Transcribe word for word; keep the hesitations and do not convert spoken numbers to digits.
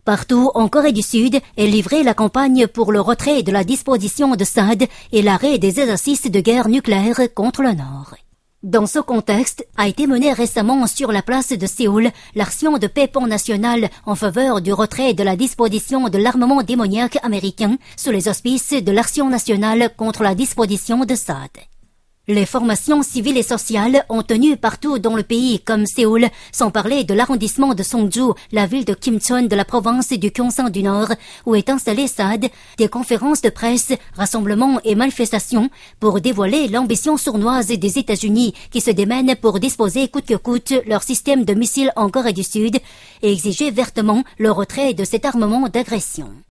Partout en Corée du Sud est livrée la campagne pour le retrait de la disposition de THAAD et l'arrêt des exercices de guerre nucléaire contre le Nord. Dans ce contexte, a été menée récemment sur la place de Séoul l'action de paix nationale en faveur du retrait de la disposition de l'armement démoniaque américain sous les auspices de l'action nationale contre la disposition de THAAD. Les formations civiles et sociales ont tenu partout dans le pays comme Séoul, sans parler de l'arrondissement de Songju, la ville de Kimcheon de la province du Gyeongsang du Nord, où est installé THAAD, des conférences de presse, rassemblements et manifestations pour dévoiler l'ambition sournoise des États-Unis qui se démènent pour disposer coûte que coûte leur système de missiles en Corée du Sud et exiger vertement le retrait de cet armement d'agression.